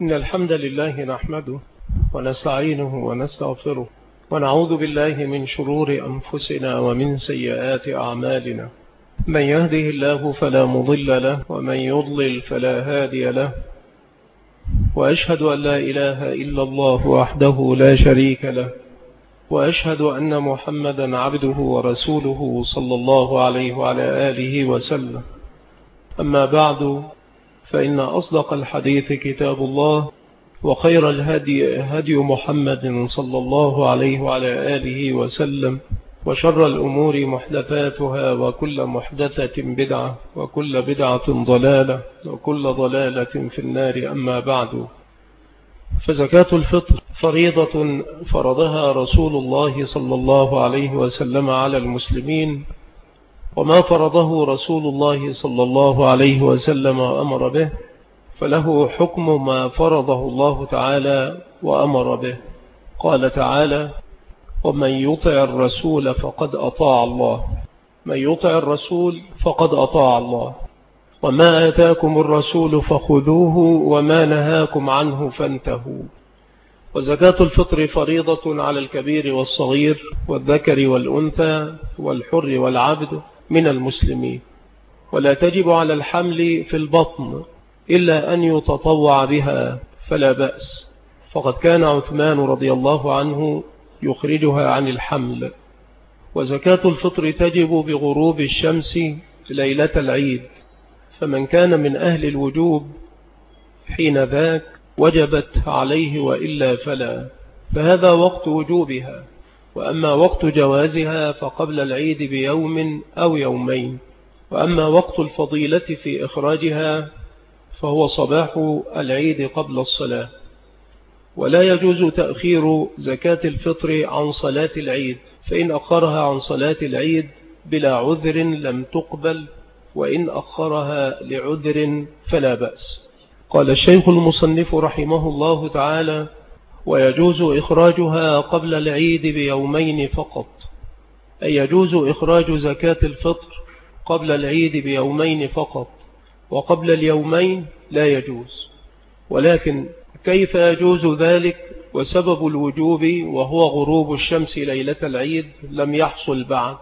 إن الحمد لله نحمده ونستعينه ونستغفره ونعوذ بالله من شرور أنفسنا ومن سيئات أعمالنا. من يهده الله فلا مضل له ومن يضلل فلا هادي له، وأشهد أن لا إله إلا الله وحده لا شريك له، وأشهد أن محمدا عبده ورسوله صلى الله عليه وعلى آله وسلم. أما بعد، فإن أصدق الحديث كتاب الله، وخير الهدي هدي محمد صلى الله عليه وعلى آله وسلم، وشر الأمور محدثاتها، وكل محدثة بدعة، وكل بدعة ضلالة، وكل ضلالة في النار. أما بعد، فزكاة الفطر فريضة فرضها رسول الله صلى الله عليه وسلم على المسلمين، وما فرضه رسول الله صلى الله عليه وسلم وأمر به فله حكم ما فرضه الله تعالى وأمر به. قال تعالى: ومن يطع الرسول فقد أطاع الله. من يطع الرسول فقد أطاع الله. وما آتاكم الرسول فخذوه وما نهاكم عنه فانتهوا. وزكاة الفطر فريضة على الكبير والصغير والذكر والأنثى والحر والعبد من المسلمين، ولا تجب على الحمل في البطن إلا أن يتطوع بها فلا بأس، فقد كان عثمان رضي الله عنه يخرجها عن الحمل. وزكاة الفطر تجب بغروب الشمس ليلة العيد، فمن كان من أهل الوجوب حين ذاك وجبت عليه، وإلا فلا، فهذا وقت وجوبها. وأما وقت جوازها فقبل العيد بيوم أو يومين. وأما وقت الفضيلة في إخراجها فهو صباح العيد قبل الصلاة. ولا يجوز تأخير زكاة الفطر عن صلاة العيد، فإن أخرها عن صلاة العيد بلا عذر لم تقبل، وإن أخرها لعذر فلا بأس. قال الشيخ المصنف رحمه الله تعالى: ويجوز إخراجها قبل العيد بيومين فقط. أي يجوز إخراج زكاة الفطر قبل العيد بيومين فقط، وقبل اليومين لا يجوز. ولكن كيف يجوز ذلك وسبب الوجوب وهو غروب الشمس ليلة العيد لم يحصل بعد؟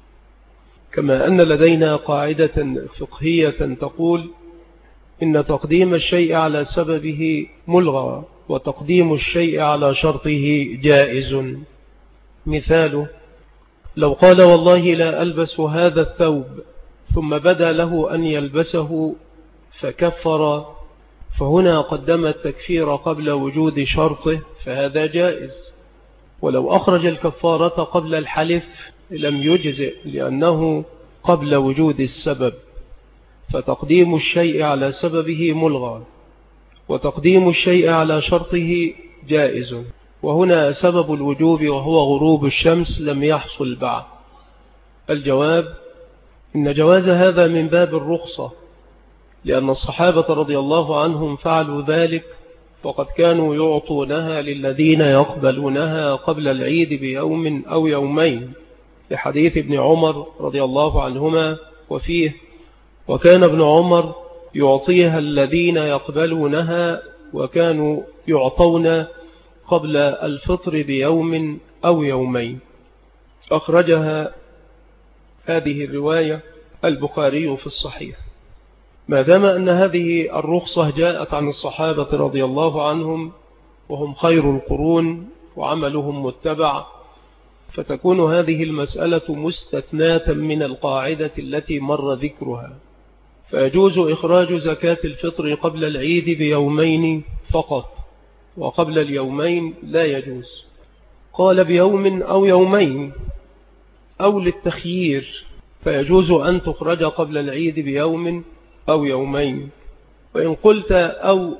كما أن لدينا قاعدة فقهية تقول: إن تقديم الشيء على سببه ملغى، وتقديم الشيء على شرطه جائز. مثاله: لو قال والله لا ألبس هذا الثوب، ثم بدا له أن يلبسه فكفر، فهنا قدم التكفير قبل وجود شرطه، فهذا جائز. ولو أخرج الكفارة قبل الحلف لم يجزئ، لأنه قبل وجود السبب. فتقديم الشيء على سببه ملغى، وتقديم الشيء على شرطه جائز. وهنا سبب الوجوب وهو غروب الشمس لم يحصل بعد. الجواب: إن جواز هذا من باب الرخصة، لأن الصحابة رضي الله عنهم فعلوا ذلك، وقد كانوا يعطونها للذين يقبلونها قبل العيد بيوم أو يومين، لحديث ابن عمر رضي الله عنهما وفيه: وكان ابن عمر يعطيها الذين يقبلونها، وكانوا يعطون قبل الفطر بيوم أو يومين. أخرجها هذه الرواية البخاري في الصحيح. ما دام أن هذه الرخصة جاءت عن الصحابة رضي الله عنهم، وهم خير القرون وعملهم متبع، فتكون هذه المسألة مستثناة من القاعدة التي مر ذكرها. فيجوز إخراج زكاة الفطر قبل العيد بيومين فقط، وقبل اليومين لا يجوز. قال بيوم أو يومين أو للتخيير، فيجوز أن تخرج قبل العيد بيوم أو يومين. وإن قلت أو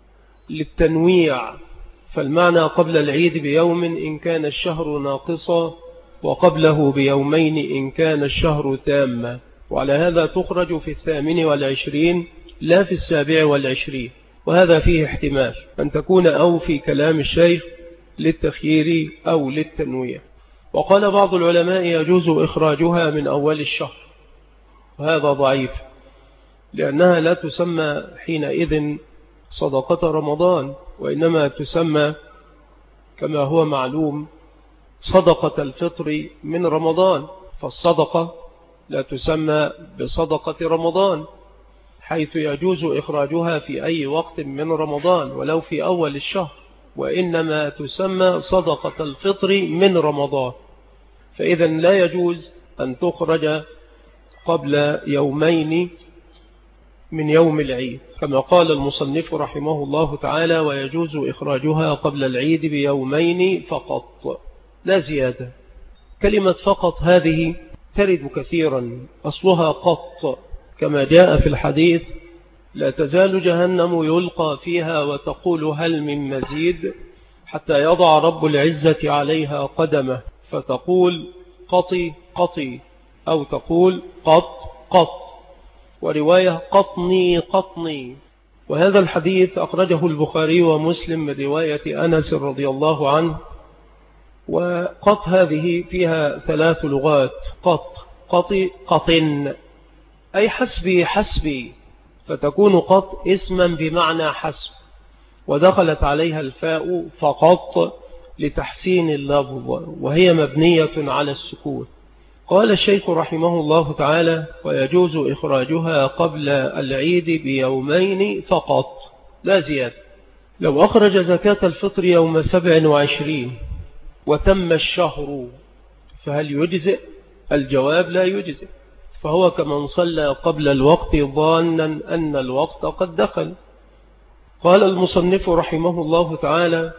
للتنويع، فالمعنى قبل العيد بيوم إن كان الشهر ناقصا، وقبله بيومين إن كان الشهر تاما. وعلى هذا تخرج في 28 لا في 27، وهذا فيه احتمال أن تكون أو في كلام الشيخ للتخيير أو للتنويع. وقال بعض العلماء يجوز إخراجها من أول الشهر، وهذا ضعيف، لأنها لا تسمى حينئذ صدقة رمضان، وإنما تسمى كما هو معلوم صدقة الفطر من رمضان، فالصدقة لا تسمى بصدقة رمضان، حيث يجوز إخراجها في أي وقت من رمضان ولو في أول الشهر، وإنما تسمى صدقة الفطر من رمضان. فإذا لا يجوز أن تخرج قبل يومين من يوم العيد، كما قال المصنف رحمه الله تعالى: ويجوز إخراجها قبل العيد بيومين فقط لا زيادة. كلمة فقط هذه ترد كثيرا، أصلها قط، كما جاء في الحديث: لا تزال جهنم يلقى فيها وتقول هل من مزيد، حتى يضع رب العزة عليها قدمه فتقول قطي قطي، أو تقول قط قط، ورواية قطني قطني. وهذا الحديث أخرجه البخاري ومسلم من رواية أنس رضي الله عنه. وقط هذه فيها 3 لغات: قط، قطي، قطن، أي حسبي حسبي، فتكون قط اسما بمعنى حسب، ودخلت عليها الفاء فقط لتحسين اللفظ، وهي مبنية على السكون. قال الشيخ رحمه الله تعالى: ويجوز إخراجها قبل العيد بيومين فقط لا زيادة. لو أخرج زكاة الفطر يوم 27 وتم الشهر فهل يجزئ؟ الجواب: لا يجزئ، فهو كمن صلى قبل الوقت ظانا أن الوقت قد دخل. قال المصنف رحمه الله تعالى: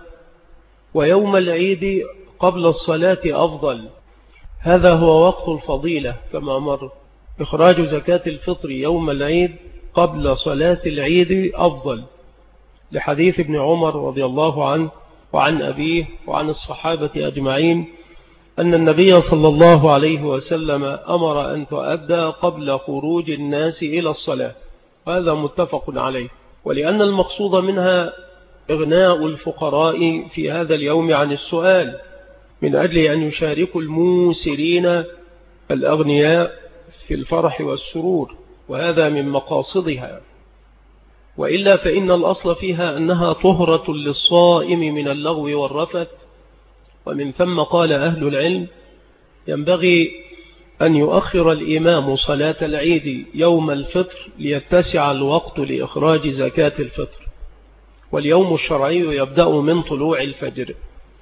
ويوم العيد قبل الصلاة أفضل. هذا هو وقت الفضيلة كما مر، إخراج زكاة الفطر يوم العيد قبل صلاة العيد أفضل، لحديث ابن عمر رضي الله عنه وعن أبيه وعن الصحابة أجمعين أن النبي صلى الله عليه وسلم أمر أن تؤدى قبل خروج الناس إلى الصلاة، هذا متفق عليه. ولأن المقصود منها إغناء الفقراء في هذا اليوم عن السؤال، من أجل أن يشاركوا الموسرين الأغنياء في الفرح والسرور، وهذا من مقاصدها. وإلا فإن الأصل فيها أنها طهرة للصائم من اللغو والرفث. ومن ثم قال أهل العلم: ينبغي أن يؤخر الإمام صلاة العيد يوم الفطر ليتسع الوقت لإخراج زكاة الفطر، واليوم الشرعي يبدأ من طلوع الفجر،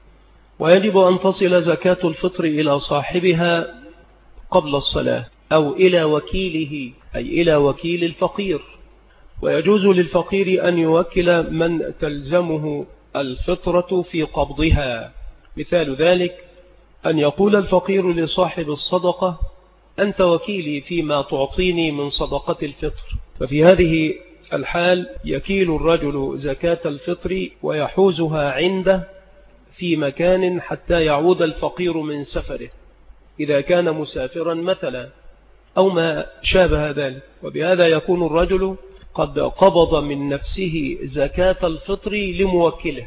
ويجب أن تصل زكاة الفطر إلى صاحبها قبل الصلاة أو إلى وكيله، أي إلى وكيل الفقير. ويجوز للفقير أن يوكل من تلزمه الفطرة في قبضها. مثال ذلك أن يقول الفقير لصاحب الصدقة: أنت وكيلي فيما تعطيني من صدقة الفطر. ففي هذه الحال يكيل الرجل زكاة الفطر ويحوزها عنده في مكان حتى يعود الفقير من سفره، إذا كان مسافرا مثلا أو ما شابه ذلك. وبهذا يكون الرجل قد قبض من نفسه زكاة الفطر لموكله،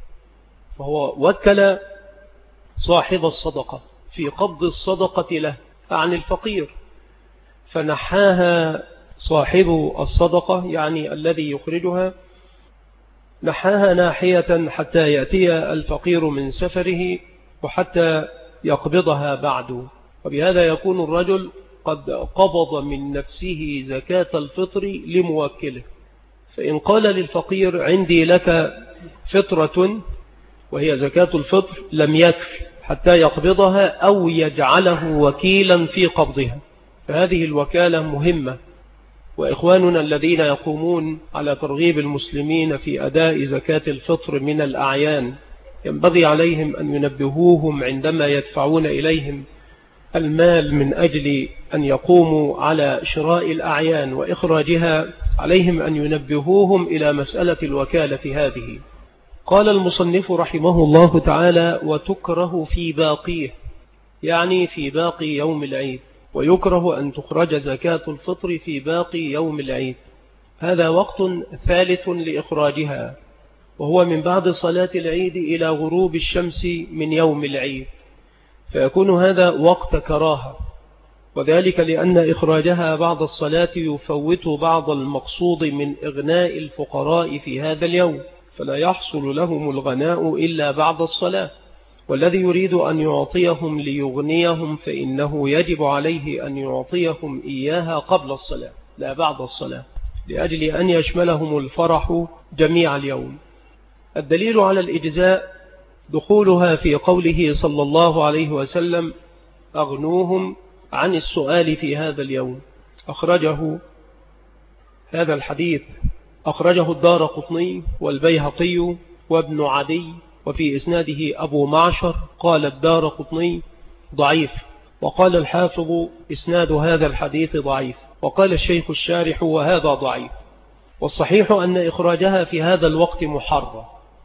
فهو وكل صاحب الصدقة في قبض الصدقة له عن الفقير، فنحاها صاحب الصدقة يعني الذي يخرجها، نحاها ناحية حتى يأتي الفقير من سفره وحتى يقبضها بعد. وبهذا يكون الرجل قد قبض من نفسه زكاة الفطر لموكله. فإن قال للفقير: عندي لك فطرة وهي زكاة الفطر، لم يكفي حتى يقبضها أو يجعله وكيلا في قبضها، فهذه الوكالة مهمة. وإخواننا الذين يقومون على ترغيب المسلمين في أداء زكاة الفطر من الأعيان ينبغي عليهم أن ينبهوهم عندما يدفعون إليهم المال من أجل أن يقوموا على شراء الأعيان وإخراجها، عليهم أن ينبهوهم إلى مسألة الوكالة هذه. قال المصنف رحمه الله تعالى: وتكره في باقيه، يعني في باقي يوم العيد، ويكره أن تخرج زكاة الفطر في باقي يوم العيد. هذا وقت ثالث لإخراجها، وهو من بعد صلاة العيد إلى غروب الشمس من يوم العيد، فيكون هذا وقت كراهة. وذلك لأن إخراجها بعد الصلاة يفوت بعض المقصود من إغناء الفقراء في هذا اليوم، فلا يحصل لهم الغناء إلا بعد الصلاة، والذي يريد أن يعطيهم ليغنيهم فإنه يجب عليه أن يعطيهم إياها قبل الصلاة لا بعد الصلاة، لأجل أن يشملهم الفرح جميع اليوم. الدليل على الإجزاء دخولها في قوله صلى الله عليه وسلم: أغنوهم عن السؤال في هذا اليوم. هذا الحديث أخرجه الدارقطني والبيهقي وابن عدي، وفي إسناده أبو معشر. قال الدارقطني: ضعيف. وقال الحافظ: إسناد هذا الحديث ضعيف. وقال الشيخ الشارح: وهذا ضعيف. والصحيح أن إخراجها في هذا الوقت محرم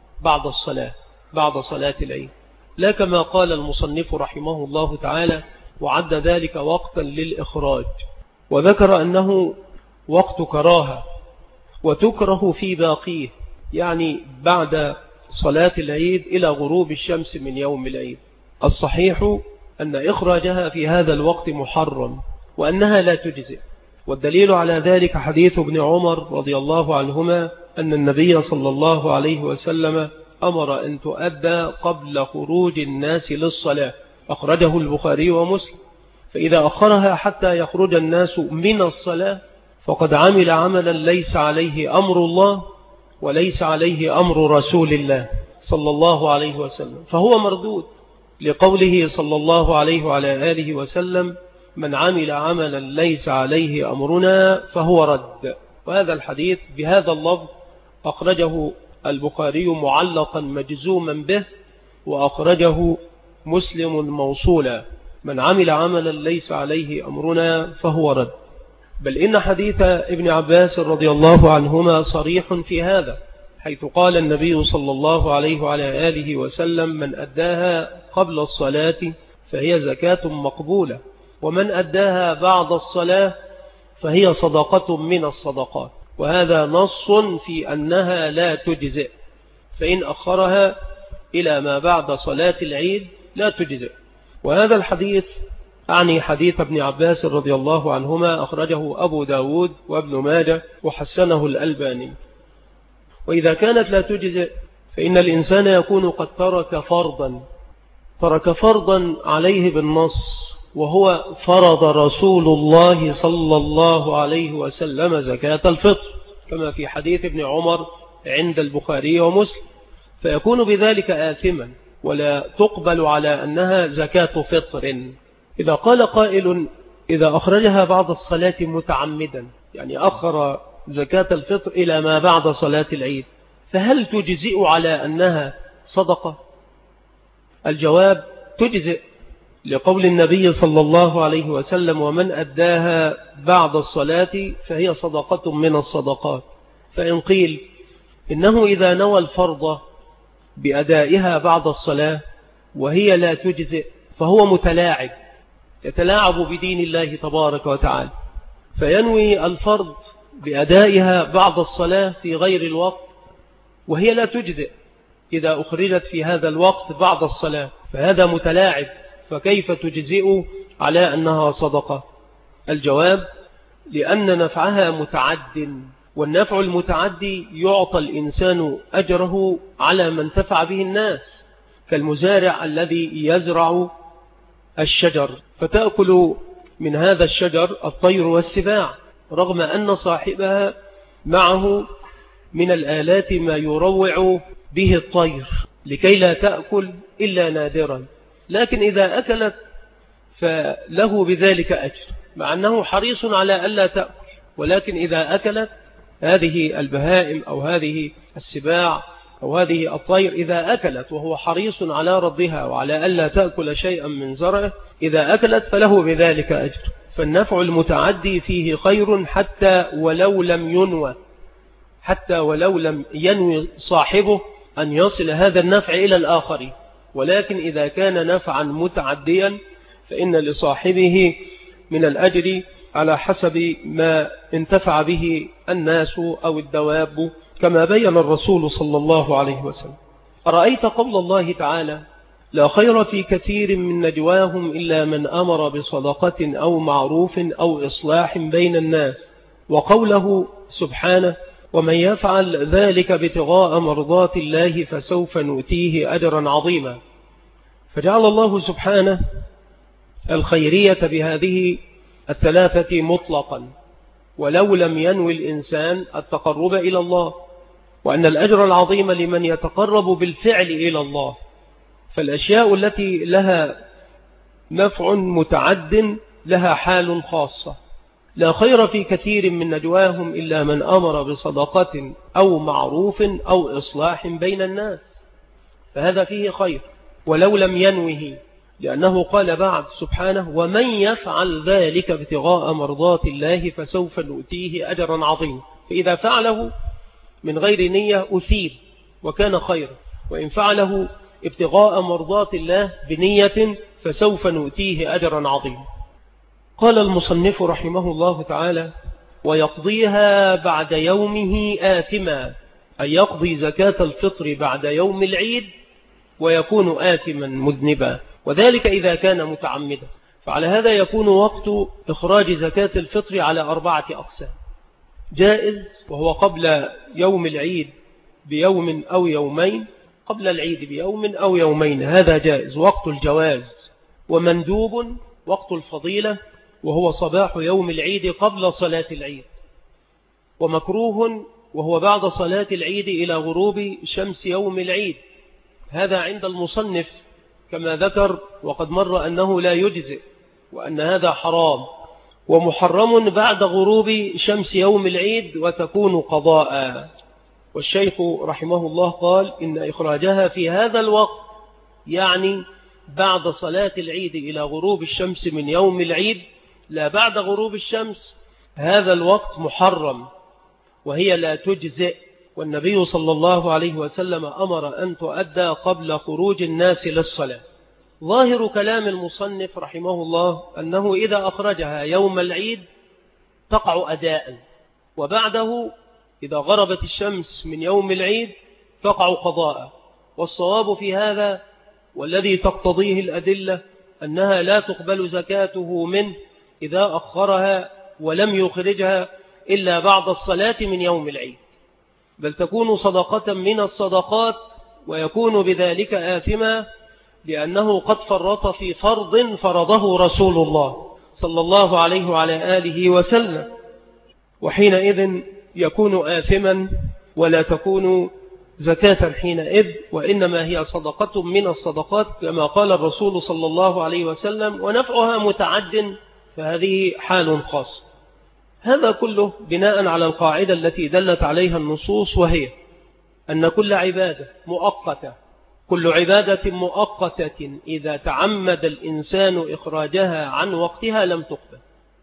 بعد صلاة العيد، لا كما قال المصنف رحمه الله تعالى وعد ذلك وقتا للإخراج، وذكر أنه وقت كراهة وتكره في باقيه، يعني بعد صلاة العيد إلى غروب الشمس من يوم العيد. الصحيح أن إخراجها في هذا الوقت محرم وأنها لا تجزئ، والدليل على ذلك حديث ابن عمر رضي الله عنهما أن النبي صلى الله عليه وسلم أمر أن تؤدى قبل خروج الناس للصلاة، أخرجه البخاري ومسلم. فإذا أخرها حتى يخرج الناس من الصلاة فقد عمل عملا ليس عليه أمر الله وليس عليه أمر رسول الله صلى الله عليه وسلم، فهو مردود، لقوله صلى الله عليه وعلى آله وسلم: من عمل عملا ليس عليه أمرنا فهو رد. وهذا الحديث بهذا اللفظ أخرجه البخاري معلقا مجزوما به، وأخرجه مسلم موصولا: من عمل عملا ليس عليه أمرنا فهو رد. بل إن حديث ابن عباس رضي الله عنهما صريح في هذا، حيث قال النبي صلى الله عليه وعلى آله وسلم: من أداها قبل الصلاة فهي زكاة مقبولة، ومن أداها بعد الصلاة فهي صدقة من الصدقات. وهذا نص في أنها لا تجزئ، فإن أخرها إلى ما بعد صلاة العيد لا تجزئ. وهذا الحديث أعني حديث ابن عباس رضي الله عنهما أخرجه أبو داود وابن ماجه وحسنه الألباني. وإذا كانت لا تجزئ فإن الإنسان يكون قد ترك فرضا عليه بالنص، وهو فرض رسول الله صلى الله عليه وسلم زكاة الفطر، كما في حديث ابن عمر عند البخاري ومسلم، فيكون بذلك آثما ولا تقبل على أنها زكاة فطر. إذا قال قائل: إذا أخرجها بعد الصلاة متعمدا، يعني أخر زكاة الفطر إلى ما بعد صلاة العيد، فهل تجزئ على أنها صدقة؟ الجواب: تجزئ، لقول النبي صلى الله عليه وسلم: ومن أداها بعد الصلاة فهي صدقة من الصدقات. فإن قيل إنه إذا نوى الفرض بأدائها بعد الصلاة وهي لا تجزئ فهو متلاعب، يتلاعب بدين الله تبارك وتعالى، فينوي الفرض بأدائها بعد الصلاة في غير الوقت وهي لا تجزئ إذا أخرجت في هذا الوقت بعد الصلاة، فهذا متلاعب، فكيف تجزئ على أنها صدقة؟ الجواب: لأن نفعها متعد، والنفع المتعدي يعطى الإنسان أجره على ما انتفع به الناس، كالمزارع الذي يزرع الشجر فتأكل من هذا الشجر الطير والسباع، رغم أن صاحبها معه من الآلات ما يروع به الطير لكي لا تأكل إلا نادرا، لكن إذا أكلت فله بذلك أجر، مع أنه حريص على ألا تأكل، ولكن إذا أكلت هذه البهائم أو هذه السباع أو هذه الطير، إذا أكلت وهو حريص على ربها وعلى ألا تأكل شيئا من زرعه، إذا أكلت فله بذلك أجر. فالنفع المتعدي فيه خير حتى ولو لم ينوي صاحبه أن يصل هذا النفع إلى الآخر، ولكن إذا كان نفعا متعديا فإن لصاحبه من الأجر على حسب ما انتفع به الناس أو الدواب، كما بين الرسول صلى الله عليه وسلم. أرأيت قول الله تعالى: لا خير في كثير من نجواهم إلا من أمر بصدقة أو معروف أو إصلاح بين الناس. وقوله سبحانه ومن يفعل ذلك ابتغاء مرضات الله فسوف نؤتيه أجرا عظيما. فجعل الله سبحانه الخيرية بهذه الثلاثة مطلقا، ولو لم ينوي الإنسان التقرب إلى الله، وأن الأجر العظيم لمن يتقرب بالفعل إلى الله. فالأشياء التي لها نفع متعد لها حال خاصة. لا خير في كثير من نجواهم إلا من أمر بصدقة أو معروف أو إصلاح بين الناس، فهذا فيه خير ولو لم ينوه، لأنه قال بعد سبحانه ومن يفعل ذلك ابتغاء مرضات الله فسوف نؤتيه أجرا عظيما. فإذا فعله من غير نية أثيب وكان خيرا، وإن فعله ابتغاء مرضات الله بنية فسوف نؤتيه أجرا عظيما. قال المصنف رحمه الله تعالى ويقضيها بعد يومه آثما، أي يقضي زكاة الفطر بعد يوم العيد ويكون آثما مذنبا، وذلك إذا كان متعمدا. فعلى هذا يكون وقت إخراج زكاة الفطر على 4 أقسام: جائز وهو قبل يوم العيد بيوم أو يومين، قبل العيد بيوم أو يومين هذا جائز وقت الجواز، ومندوب وقت الفضيلة وهو صباح يوم العيد قبل صلاة العيد، ومكروه وهو بعد صلاة العيد إلى غروب شمس يوم العيد. هذا عند المصنف كما ذكر، وقد مر أنه لا يجزئ وأن هذا حرام، ومحرم بعد غروب شمس يوم العيد وتكون قضاء. والشيخ رحمه الله قال إن إخراجها في هذا الوقت يعني بعد صلاة العيد إلى غروب الشمس من يوم العيد لا بعد غروب الشمس، هذا الوقت محرم وهي لا تجزئ، والنبي صلى الله عليه وسلم أمر أن تؤدى قبل خروج الناس للصلاة. ظاهر كلام المصنف رحمه الله أنه إذا أخرجها يوم العيد تقع أداء، وبعده إذا غربت الشمس من يوم العيد تقع قضاء. والصواب في هذا والذي تقتضيه الأدلة أنها لا تقبل زكاته منه إذا أخرها ولم يخرجها إلا بعد الصلاة من يوم العيد، بل تكون صدقة من الصدقات ويكون بذلك آثما، لأنه قد فرط في فرض فرضه رسول الله صلى الله عليه وعلى آله وسلم، وحينئذ يكون آثما ولا تكون زكاة حينئذ، وإنما هي صدقة من الصدقات كما قال الرسول صلى الله عليه وسلم، ونفعها متعد، فهذه حال خاص. هذا كله بناء على القاعدة التي دلت عليها النصوص، وهي أن كل عبادة مؤقتة، كل عبادة مؤقتة إذا تعمد الإنسان إخراجها عن وقتها لم تقبل.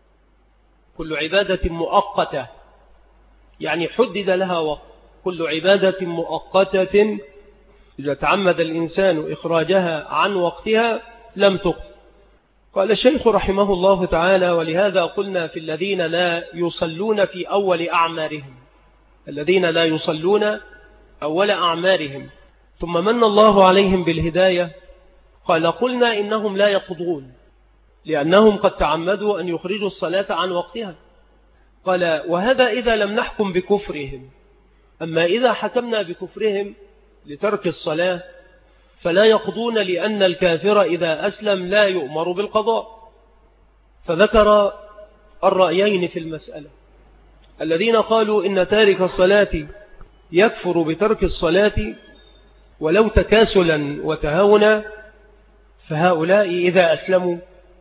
كل عبادة مؤقتة يعني حدد لها وقت، كل عبادة مؤقتة إذا تعمد الإنسان إخراجها عن وقتها لم تقبل. قال الشيخ رحمه الله تعالى ولهذا قلنا في الذين لا يصلون في أول أعمارهم، الذين لا يصلون أول أعمارهم ثم من الله عليهم بالهداية، قال قلنا إنهم لا يقضون لأنهم قد تعمدوا أن يخرجوا الصلاة عن وقتها. قال وهذا إذا لم نحكم بكفرهم، أما إذا حكمنا بكفرهم لترك الصلاة فلا يقضون، لأن الكافر إذا أسلم لا يؤمر بالقضاء. فذكر الرأيين في المسألة: الذين قالوا إن تارك الصلاة يكفر بترك الصلاة ولو تكاسلا وتهاونا، فهؤلاء إذا أسلموا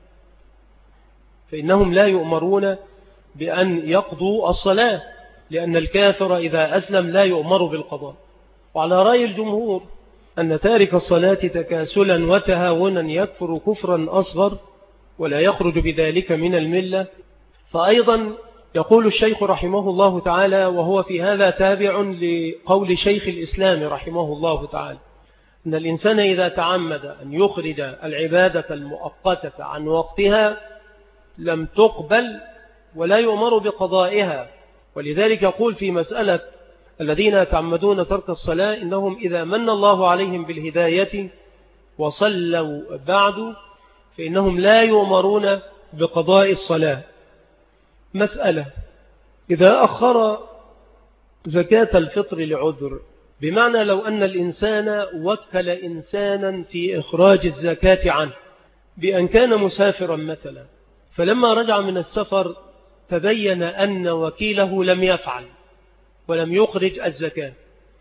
فإنهم لا يؤمرون بأن يقضوا الصلاة، لأن الكافر إذا أسلم لا يؤمر بالقضاء. وعلى رأي الجمهور أن تارك الصلاة تكاسلا وتهاونا يكفر كفرا أصغر ولا يخرج بذلك من الملة. فأيضا يقول الشيخ رحمه الله تعالى، وهو في هذا تابع لقول شيخ الإسلام رحمه الله تعالى، أن الإنسان إذا تعمد أن يخرج العبادة المؤقتة عن وقتها لم تقبل ولا يؤمر بقضائها. ولذلك يقول في مسألة الذين يتعمدون ترك الصلاة إنهم إذا من الله عليهم بالهداية وصلوا بعد فإنهم لا يؤمرون بقضاء الصلاة. مسألة: إذا أخر زكاة الفطر لعذر، بمعنى لو أن الإنسان وكل إنسانا في إخراج الزكاة عنه بأن كان مسافرا مثلا، فلما رجع من السفر تبين أن وكيله لم يفعل ولم يخرج الزكاة،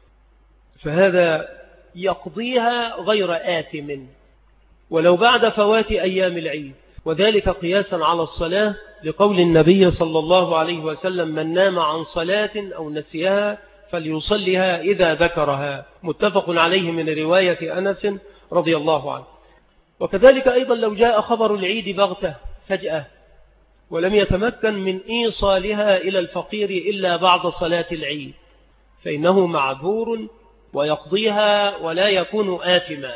فهذا يقضيها غير آثم ولو بعد فوات أيام العيد، وذلك قياسا على الصلاة لقول النبي صلى الله عليه وسلم: من نام عن صلاة أو نسيها فليصلها إذا ذكرها، متفق عليه من رواية أنس رضي الله عنه. وكذلك أيضا لو جاء خبر العيد بغتة فجأة ولم يتمكن من إيصالها إلى الفقير إلا بعد صلاة العيد، فإنه معذور ويقضيها ولا يكون آثما.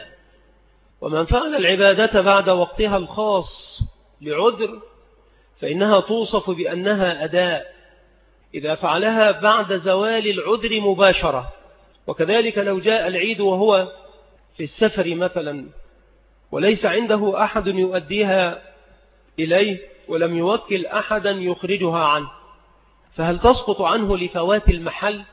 ومن فعل العبادة بعد وقتها الخاص لعذر فإنها توصف بأنها أداء إذا فعلها بعد زوال العذر مباشرة. وكذلك لو جاء العيد وهو في السفر مثلا وليس عنده أحد يؤديها إليه ولم يوكل أحدا يخرجها عنه، فهل تسقط عنه لفوات المحل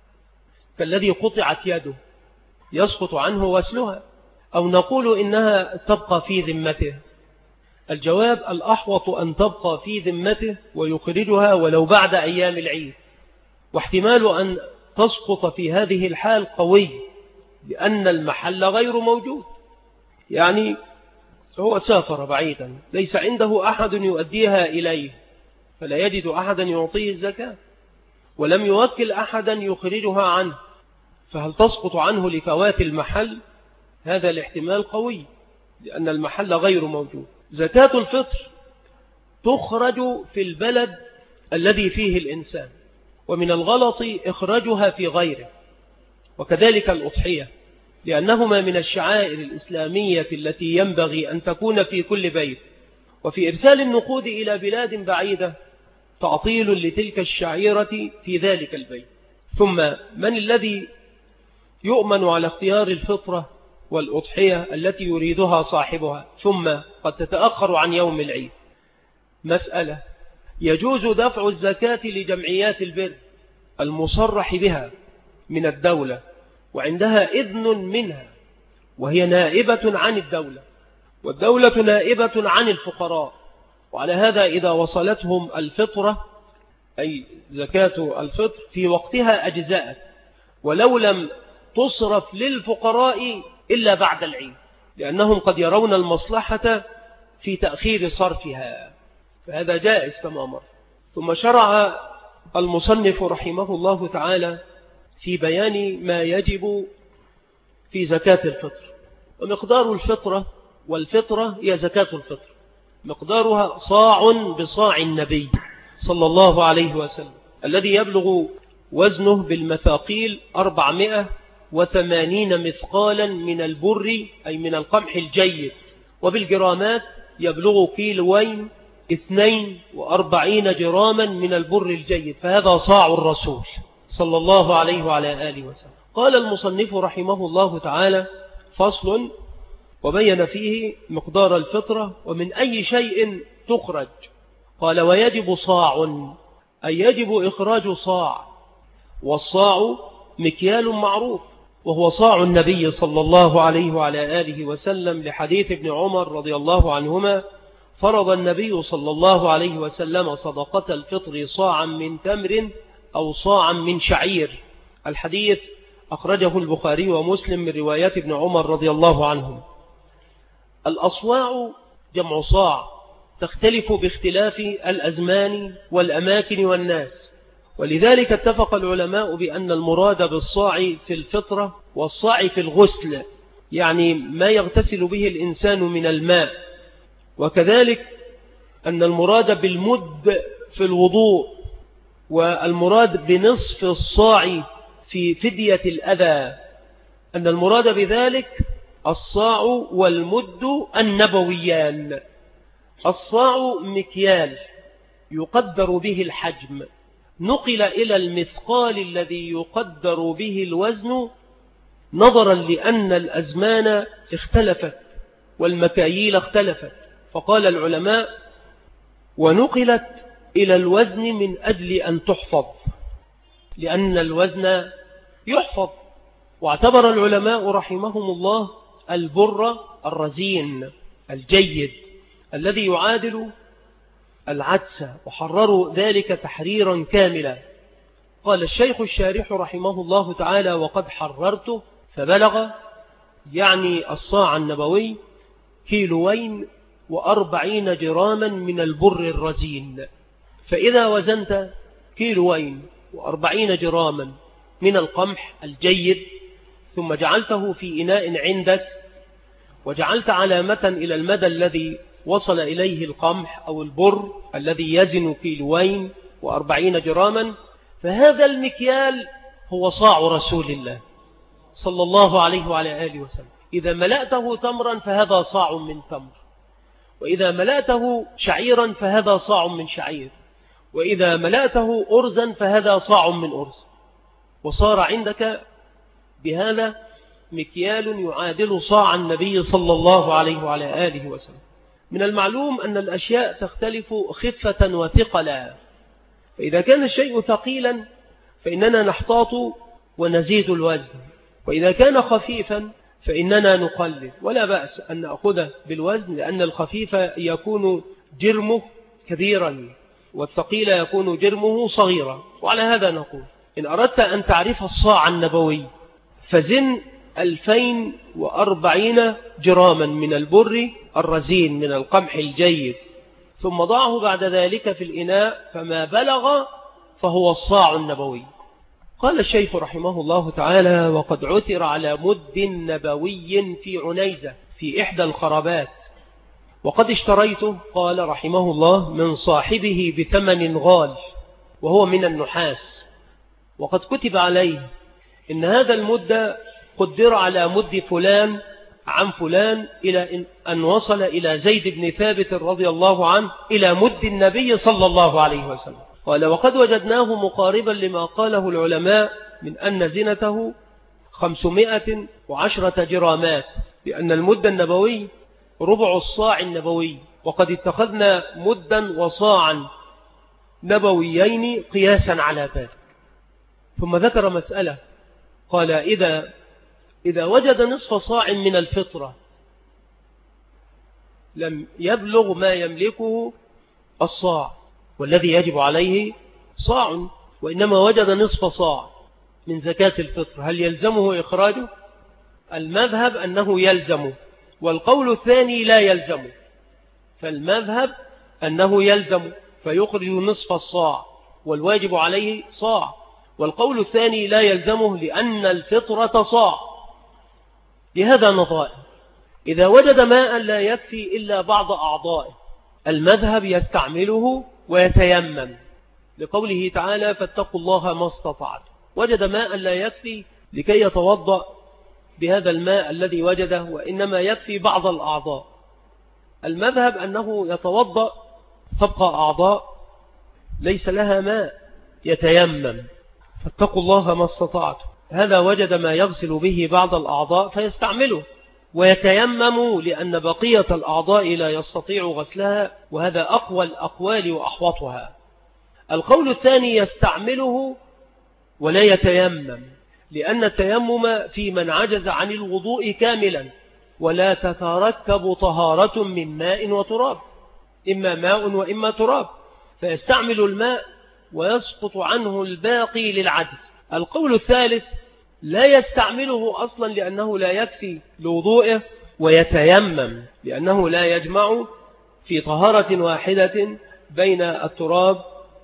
كالذي قطعت يده يسقط عنه وسلها، أو نقول إنها تبقى في ذمته؟ الجواب: الأحوط أن تبقى في ذمته ويخرجها ولو بعد أيام العيد، واحتمال أن تسقط في هذه الحال قوي لأن المحل غير موجود، يعني هو سافر بعيدا ليس عنده أحد يؤديها إليه فلا يجد أحدا يعطيه الزكاة ولم يوكل أحدا يخرجها عنه، فهل تسقط عنه لفوات المحل؟ هذا الاحتمال قوي لأن المحل غير موجود. زكاة الفطر تخرج في البلد الذي فيه الإنسان، ومن الغلط إخراجها في غيره، وكذلك الأضحية، لأنهما من الشعائر الإسلامية التي ينبغي أن تكون في كل بيت. وفي إرسال النقود إلى بلاد بعيدة تعطيل لتلك الشعيرة في ذلك البيت. ثم من الذي يؤمن على اختيار الفطرة والأضحية التي يريدها صاحبها ثم قد تتأخر عن يوم العيد؟ مسألة: يجوز دفع الزكاة لجمعيات البر المصرح بها من الدولة وعندها إذن منها، وهي نائبة عن الدولة، والدولة نائبة عن الفقراء، وعلى هذا إذا وصلتهم الفطرة أي زكاة الفطر في وقتها أجزاءت، ولو لم تصرف للفقراء إلا بعد العيد، لأنهم قد يرون المصلحة في تأخير صرفها، فهذا جائز تماما. ثم شرع المصنف رحمه الله تعالى في بيان ما يجب في زكاة الفطر. ومقدار الفطرة والفطرة هي زكاة الفطر، مقدارها صاع بصاع النبي صلى الله عليه وسلم الذي يبلغ وزنه بالمثاقيل 480 مثقالا من البر أي من القمح الجيد، وبالجرامات يبلغ كيلوين 42 جراما من البر الجيد، فهذا صاع الرسول صلى الله عليه وعلى آله وسلم. قال المصنف رحمه الله تعالى: فصل، وبين فيه مقدار الفطرة ومن أي شيء تخرج. قال: ويجب صاع، أي يجب إخراج صاع، والصاع مكيال معروف وهو صاع النبي صلى الله عليه وعلى آله وسلم، لحديث ابن عمر رضي الله عنهما: فرض النبي صلى الله عليه وسلم صدقة الفطر صاعا من تمر أو صاعا من شعير. الحديث أخرجه البخاري ومسلم من روايات ابن عمر رضي الله عنهم. الأصواع جمع صاع، تختلف باختلاف الأزمان والأماكن والناس، ولذلك اتفق العلماء بأن المراد بالصاع في الفطرة والصاع في الغسل، يعني ما يغتسل به الإنسان من الماء، وكذلك أن المراد بالمد في الوضوء، والمراد بنصف الصاع في فدية الأذى، أن المراد بذلك الصاع والمد النبويان. الصاع مكيال يقدر به الحجم، نقل إلى المثقال الذي يقدر به الوزن نظرا لأن الأزمان اختلفت والمكاييل اختلفت. فقال العلماء: ونقلت إلى الوزن من أجل أن تحفظ، لأن الوزن يحفظ. واعتبر العلماء رحمهم الله البر الرزين الجيد الذي يعادل العدس، وحرروا ذلك تحريرا كاملا. قال الشيخ الشارح رحمه الله تعالى: وقد حررته فبلغ، يعني الصاع النبوي، 240 جراما من البر الرزين. فإذا وزنت 240 جراما من القمح الجيد، ثم جعلته في إناء عندك، وجعلت علامة إلى المدى الذي وصل إليه القمح أو البر الذي يزن 240 جراما، فهذا المكيال هو صاع رسول الله صلى الله عليه وعلى آله وسلم. إذا ملأته تمرا فهذا صاع من تمر، وإذا ملأته شعيرا فهذا صاع من شعير، وإذا ملأته أرزا فهذا صاع من أرز. وصار عندك بهذا مكيال يعادل صاع النبي صلى الله عليه وعلى آله وسلم. من المعلوم أن الأشياء تختلف خفة وثقلا، فإذا كان الشيء ثقيلا فإننا نحتاط ونزيد الوزن، وإذا كان خفيفا فإننا نقلل، ولا بأس أن نأخذه بالوزن، لأن الخفيف يكون جرمه كبيرا والثقيل يكون جرمه صغيرا. وعلى هذا نقول: إن أردت أن تعرف الصاع النبوي فزن 2040 جراما من البر الرزين من القمح الجيد، ثم ضعه بعد ذلك في الإناء، فما بلغ فهو الصاع النبوي. قال الشيخ رحمه الله تعالى: وقد عثر على مد نبوي في عنيزة في إحدى الخرابات، وقد اشتريته، قال رحمه الله، من صاحبه بثمن غال، وهو من النحاس. وقد كتب عليه إن هذا المد قدر على مد فلان عن فلان، إلى أن وصل إلى زيد بن ثابت رضي الله عنه إلى مد النبي صلى الله عليه وسلم. قال: وقد وجدناه مقاربا لما قاله العلماء من أن زنته 510 جرامات، لأن المد النبوي ربع الصاع النبوي، وقد اتخذنا مدا وصاعا نبويين قياسا على ذلك. ثم ذكر مسألة، قال: إذا وجد نصف صاع من الفطرة لم يبلغ ما يملكه الصاع، والذي يجب عليه صاع، وإنما وجد نصف صاع من زكاة الفطر، هل يلزمه إخراجه؟ المذهب أنه يلزمه، والقول الثاني لا يلزمه. فالمذهب أنه يلزم فيخرج نصف الصاع، والواجب عليه صاع. والقول الثاني لا يلزمه، لأن الفطرة صاع. لهذا نظائر: إذا وجد ماء لا يكفي إلا بعض أعضائه، المذهب يستعمله ويتيمم، لقوله تعالى: فاتقوا الله ما استطعت. وجد ماء لا يكفي لكي يتوضأ بهذا الماء الذي وجده، وإنما يكفي بعض الأعضاء، المذهب أنه يتوضأ تبقى أعضاء ليس لها ماء، يتيمم. فاتقوا الله ما استطعت. هذا وجد ما يغسل به بعض الأعضاء فيستعمله ويتيمم، لأن بقية الأعضاء لا يستطيع غسلها، وهذا أقوى الأقوال وأحوطها. القول الثاني يستعمله ولا يتيمم، لأن التيمم في من عجز عن الوضوء كاملا، ولا تتركب طهارة من ماء وتراب، إما ماء وإما تراب، فيستعمل الماء ويسقط عنه الباقي للعجز. القول الثالث لا يستعمله أصلا، لأنه لا يكفي لوضوئه، ويتيمم، لأنه لا يجمع في طهارة واحدة بين التراب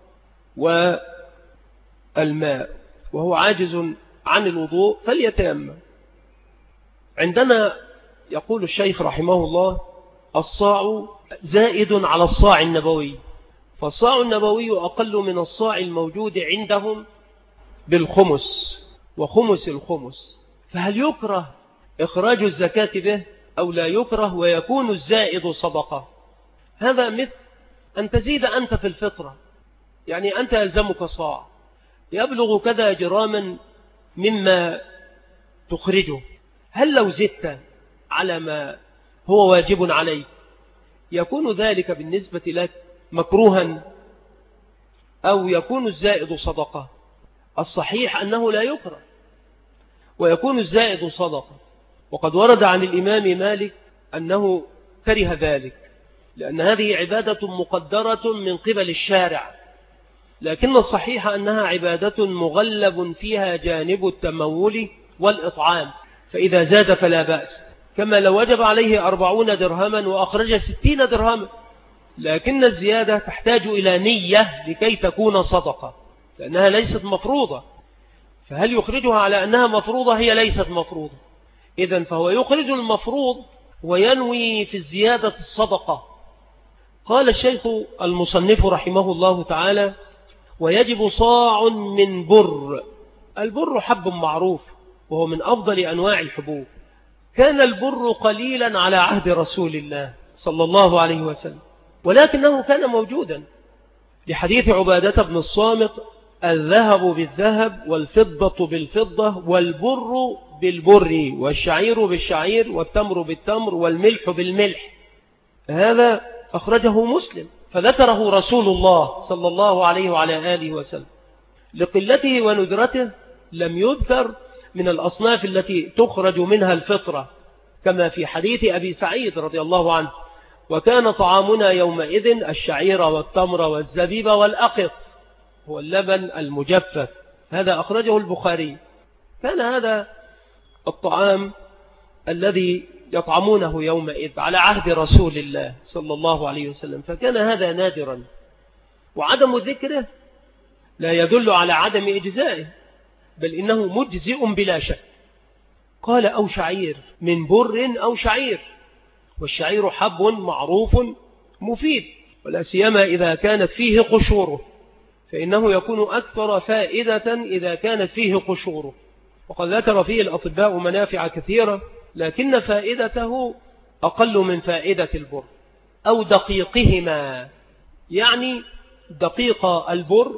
والماء، وهو عاجز عن الوضوء فليتيمم. عندنا يقول الشيخ رحمه الله: الصاع زائد على الصاع النبوي، فالصاع النبوي أقل من الصاع الموجود عندهم بالخمس وخمس الخمس. فهل يكره إخراج الزكاة به أو لا يكره، ويكون الزائد صدقة؟ هذا مثل أن تزيد أنت في الفطرة، يعني أنت يلزمك صاع يبلغ كذا جراما مما تخرجه، هل لو زدت على ما هو واجب عليك يكون ذلك بالنسبة لك مكروها أو يكون الزائد صدقة؟ الصحيح أنه لا يكره، ويكون الزائد صدقة، وقد ورد عن الإمام مالك أنه كره ذلك، لأن هذه عبادة مقدرة من قبل الشارع، لكن الصحيح أنها عبادة مغلب فيها جانب التمول والإطعام، فإذا زاد فلا بأس، كما لو وجب عليه 40 درهما وأخرج 60 درهما، لكن الزيادة تحتاج إلى نية لكي تكون صدقة، لأنها ليست مفروضة. فهل يخرجها على أنها مفروضة؟ هي ليست مفروضة، إذن فهو يخرج المفروض وينوي في الزيادة الصدقة. قال الشيخ المصنف رحمه الله تعالى: ويجب صاع من بر. البر حب معروف، وهو من أفضل أنواع الحبوب. كان البر قليلا على عهد رسول الله صلى الله عليه وسلم، ولكنه كان موجودا، لحديث عبادة بن الصامت: الذهب بالذهب والفضة بالفضة والبر بالبر والشعير بالشعير والتمر بالتمر والملح بالملح. هذا أخرجه مسلم، فذكره رسول الله صلى الله عليه وعلى آله وسلم. لقلته وندرته لم يذكر من الأصناف التي تخرج منها الفطرة، كما في حديث أبي سعيد رضي الله عنه: وكان طعامنا يومئذ الشعير والتمر والزبيب والأقط، هو اللبن المجفف. هذا أخرجه البخاري. كان هذا الطعام الذي يطعمونه يومئذ على عهد رسول الله صلى الله عليه وسلم، فكان هذا نادرا، وعدم ذكره لا يدل على عدم إجزائه، بل إنه مجزئ بلا شك. قال: أو شعير، من بر أو شعير، والشعير حب معروف مفيد، ولا سيما إذا كانت فيه قشوره، فإنه يكون أكثر فائدة إذا كانت فيه قشوره. وقد ذكر فيه الأطباء منافع كثيرة، لكن فائدته أقل من فائدة البر. أو دقيقهما، يعني دقيق البر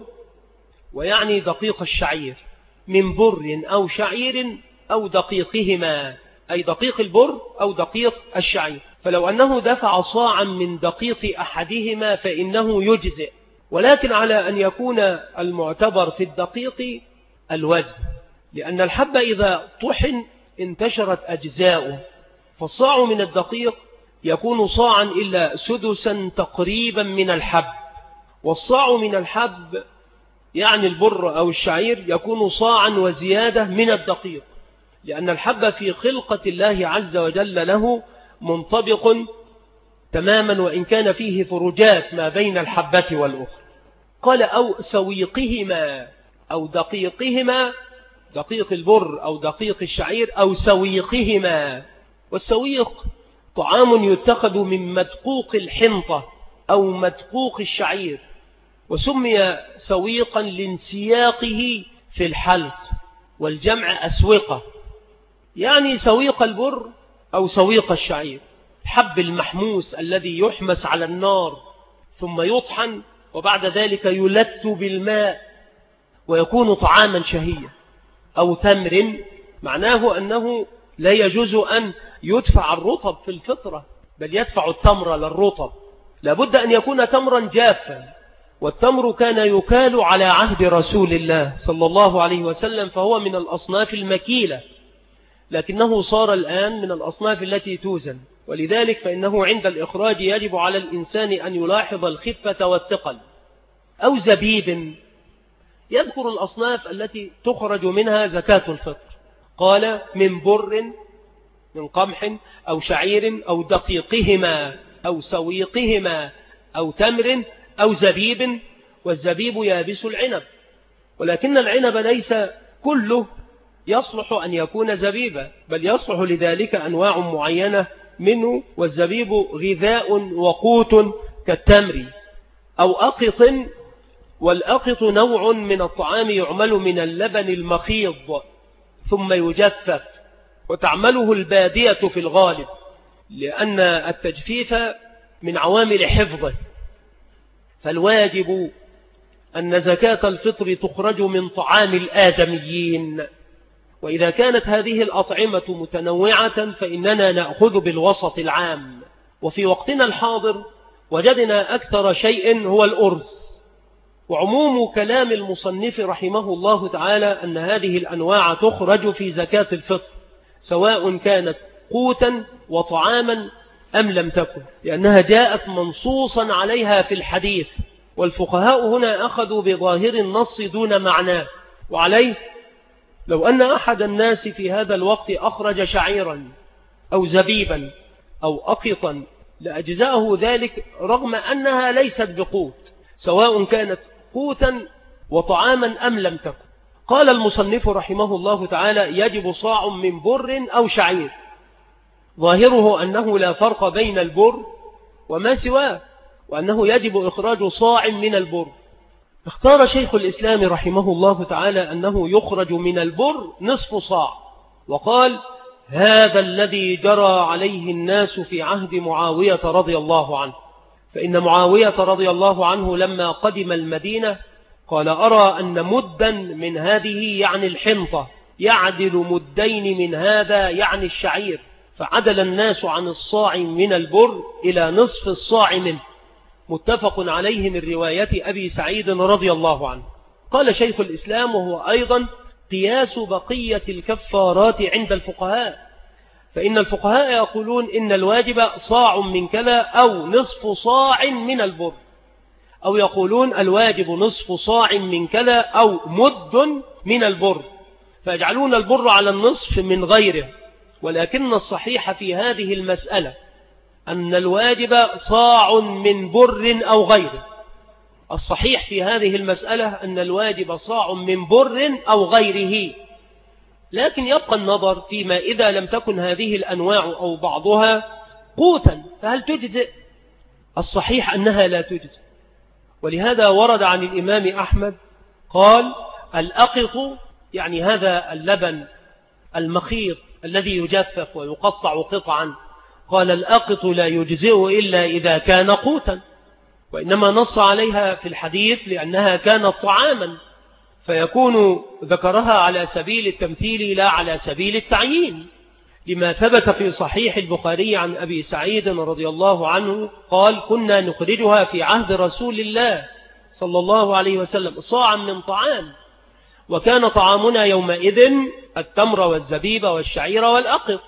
ويعني دقيق الشعير، من بر أو شعير أو دقيقهما، أي دقيق البر أو دقيق الشعير. فلو أنه دفع صاعا من دقيق أحدهما فإنه يجزئ، ولكن على أن يكون المعتبر في الدقيق الوزن، لأن الحب إذا طحن انتشرت أجزاؤه، فالصاع من الدقيق يكون صاعا إلا سدسا تقريبا من الحب، والصاع من الحب يعني البر أو الشعير يكون صاعا وزيادة من الدقيق، لأن الحب في خلقة الله عز وجل له منطبق تماما، وإن كان فيه فرجات ما بين الحبة والأخرى. قال: أو سويقهما، أو دقيقهما، دقيق البر أو دقيق الشعير، أو سويقهما. والسويق طعام يتخذ من مدقوق الحنطة أو مدقوق الشعير، وسمي سويقا لانسياقه في الحلق، والجمع أسوقة، يعني سويق البر أو سويق الشعير، الحب المحموس الذي يحمس على النار ثم يطحن، وبعد ذلك يلت بالماء ويكون طعاما شهيا. أو تمر، معناه أنه لا يجوز أن يدفع الرطب في الفطرة، بل يدفع التمر للرطب، لابد أن يكون تمرا جافا، والتمر كان يكال على عهد رسول الله صلى الله عليه وسلم، فهو من الأصناف المكيلة، لكنه صار الآن من الأصناف التي توزن، ولذلك فإنه عند الإخراج يجب على الإنسان أن يلاحظ الخفة والثقل. أو زبيب، يذكر الأصناف التي تخرج منها زكاة الفطر. قال: من بر، من قمح أو شعير أو دقيقهما أو سويقهما أو تمر أو زبيب. والزبيب يابس العنب، ولكن العنب ليس كله يصلح أن يكون زبيبا، بل يصلح لذلك أنواع معينة منه، والزبيب غذاء وقوت كالتمر. أو أقط، والأقط نوع من الطعام يعمل من اللبن المخيض ثم يجفف، وتعمله البادية في الغالب، لأن التجفيف من عوامل حفظه. فالواجب أن زكاة الفطر تخرج من طعام الآدميين، وإذا كانت هذه الأطعمة متنوعة فإننا نأخذ بالوسط العام. وفي وقتنا الحاضر وجدنا أكثر شيء هو الأرز، وعموم كلام المصنف رحمه الله تعالى أن هذه الأنواع تخرج في زكاة الفطر، سواء كانت قوتا وطعاما أم لم تكن، لأنها جاءت منصوصا عليها في الحديث، والفقهاء هنا أخذوا بظاهر النص دون معناه. وعليه لو أن أحد الناس في هذا الوقت أخرج شعيرا أو زبيبا أو أقطا لأجزاءه ذلك، رغم أنها ليست بقوت، سواء كانت قوتا وطعاما أم لم تكن. قال المصنف رحمه الله تعالى: يجب صاع من بر أو شعير، ظاهره أنه لا فرق بين البر وما سواه، وأنه يجب إخراج صاع من البر. اختار شيخ الإسلام رحمه الله تعالى أنه يخرج من البر نصف صاع، وقال: هذا الذي جرى عليه الناس في عهد معاوية رضي الله عنه، فإن معاوية رضي الله عنه لما قدم المدينة قال: أرى أن مدا من هذه يعني الحنطة يعدل مدين من هذا يعني الشعير، فعدل الناس عن الصاع من البر إلى نصف الصاع منه، متفق عليه من رواية أبي سعيد رضي الله عنه. قال شيخ الإسلام: وهو أيضا قياس بقية الكفارات عند الفقهاء، فإن الفقهاء يقولون إن الواجب صاع من كذا أو نصف صاع من البر، أو يقولون الواجب نصف صاع من كذا أو مد من البر، فيجعلون البر على النصف من غيره. ولكن الصحيح في هذه المسألة أن الواجب صاع من بر أو غيره. الصحيح في هذه المسألة أن الواجب صاع من بر أو غيره، لكن يبقى النظر فيما إذا لم تكن هذه الأنواع أو بعضها قوتا فهل تجزئ؟ الصحيح أنها لا تجزئ، ولهذا ورد عن الإمام أحمد قال: الأقط، يعني هذا اللبن المخيط الذي يجفف ويقطع قطعا، قال: الأقط لا يجزئ إلا إذا كان قوتا، وإنما نص عليها في الحديث لأنها كانت طعاما، فيكون ذكرها على سبيل التمثيل لا على سبيل التعيين، لما ثبت في صحيح البخاري عن أبي سعيد رضي الله عنه قال: كنا نخرجها في عهد رسول الله صلى الله عليه وسلم صاعا من طعام، وكان طعامنا يومئذ التمر والزبيب والشعير والأقط،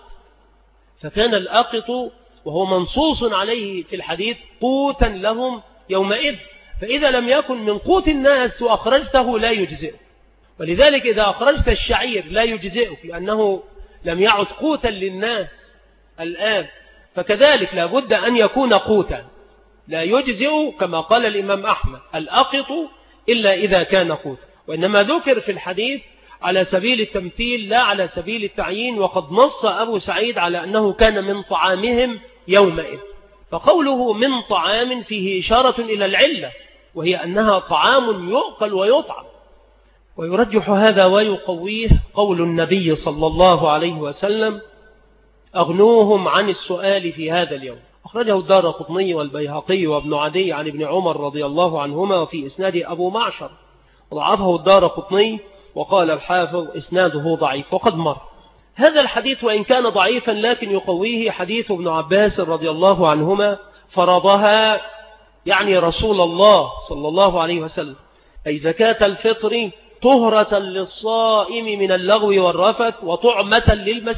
فكان الأقط وهو منصوص عليه في الحديث قوتا لهم يومئذ، فإذا لم يكن من قوت الناس وأخرجته لا يجزئ. ولذلك إذا أخرجت الشعير لا يجزئك لأنه لم يعد قوتا للناس الآن، فكذلك لابد أن يكون قوتا، لا يجزئ كما قال الإمام أحمد الأقط إلا إذا كان قوتا، وإنما ذكر في الحديث على سبيل التمثيل لا على سبيل التعيين، وقد نص أبو سعيد على أنه كان من طعامهم يومئذ. فقوله من طعام فيه إشارة إلى العلة، وهي أنها طعام يؤكل ويطعم. ويرجح هذا ويقويه قول النبي صلى الله عليه وسلم: أغنوهم عن السؤال في هذا اليوم. أخرجه الدارقطني والبيهقي وابن عدي عن ابن عمر رضي الله عنهما، وفي إسناد أبو معشر، وضعفه الدارقطني وقال الحافظ إسناده ضعيف وقد مر. هذا الحديث وإن كان ضعيفا لكن يقويه حديث ابن عباس رضي الله عنهما: فرضها يعني رسول الله صلى الله عليه وسلم، أي زكاة الفطر طهرة للصائم من اللغو والرفث وطعمة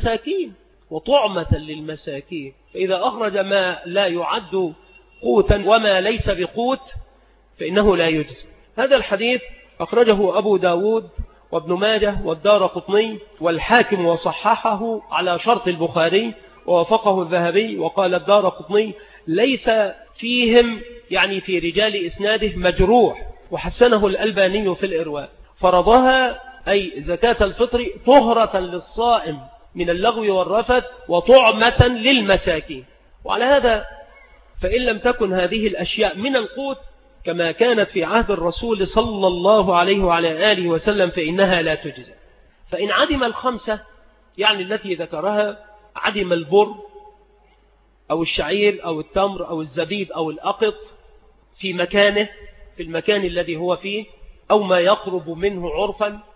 للمساكين. فإذا أخرج ما لا يعد قوتا وما ليس بقوت فإنه لا يجزي. هذا الحديث أخرجه أبو داود وابن ماجه والدارقطني والحاكم وصححه على شرط البخاري ووافقه الذهبي، وقال الدارقطني: ليس فيهم يعني في رجال إسناده مجروح، وحسنه الألباني في الإرواء. فرضها أي زكاة الفطر طهرة للصائم من اللغو والرفث وطعمة للمساكين. وعلى هذا فإن لم تكن هذه الأشياء من القوت كما كانت في عهد الرسول صلى الله عليه وعلى آله وسلم فإنها لا تجزى. فإن عدم الخمسة يعني التي ذكرها، عدم البر أو الشعير أو التمر أو الزبيب أو الأقط في مكانه، في المكان الذي هو فيه، أو ما يقرب منه عرفا،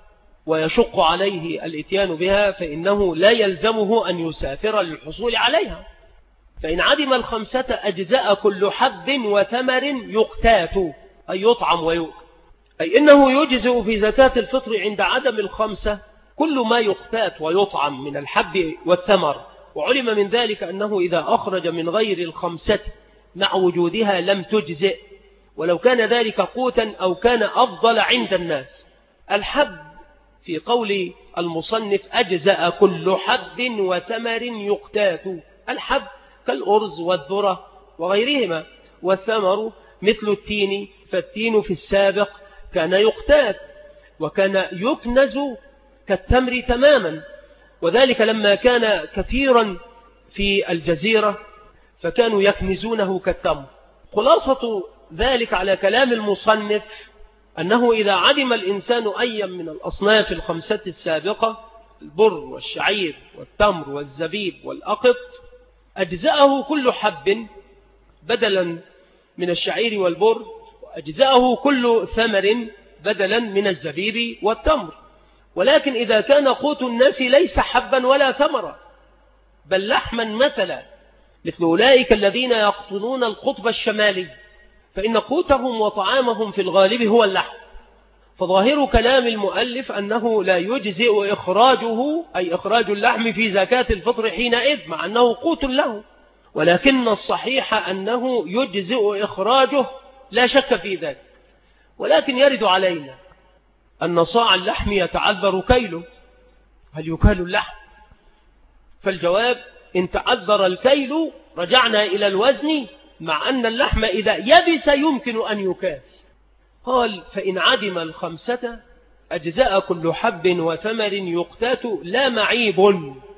ويشق عليه الاتيان بها فإنه لا يلزمه أن يسافر للحصول عليها. فإن عدم الخمسة أجزاء كل حب وثمر يقتات أي يطعم ويؤكل، أي إنه يجزئ في زكاة الفطر عند عدم الخمسة كل ما يقتات ويطعم من الحب والثمر. وعلم من ذلك أنه إذا أخرج من غير الخمسة مع وجودها لم تجزئ، ولو كان ذلك قوتا أو كان أفضل عند الناس. الحب في قول المصنف أجزأ كل حب وثمر يقتات، الحب كالأرز والذرة وغيرهما، والثمر مثل التين، فالتين في السابق كان يقتات وكان يكنز كالتمر تماما، وذلك لما كان كثيرا في الجزيرة فكانوا يكنزونه كالتمر. خلاصة ذلك على كلام المصنف أنه إذا عدم الإنسان أي من الأصناف الخمسة السابقة، البر والشعير والتمر والزبيب والأقط، أجزأه كل حب بدلا من الشعير والبر، وأجزأه كل ثمر بدلا من الزبيب والتمر. ولكن إذا كان قوت الناس ليس حبا ولا ثمرا بل لحما مثلا، مثل أولئك الذين يقطنون القطب الشمالي، فإن قوتهم وطعامهم في الغالب هو اللحم، فظاهر كلام المؤلف أنه لا يجزئ إخراجه أي إخراج اللحم في زكاة الفطر حينئذ مع أنه قوت له، ولكن الصحيح أنه يجزئ إخراجه لا شك في ذلك. ولكن يرد علينا أن صاع اللحم يتعذر كيله، هل يكال اللحم؟ فالجواب إن تعذر الكيل رجعنا إلى الوزن، مع أن اللحم إذا يبس يمكن أن يكال. قال فإن عدم الخمسة أجزاء كل حب وثمر يقتات لا معيب.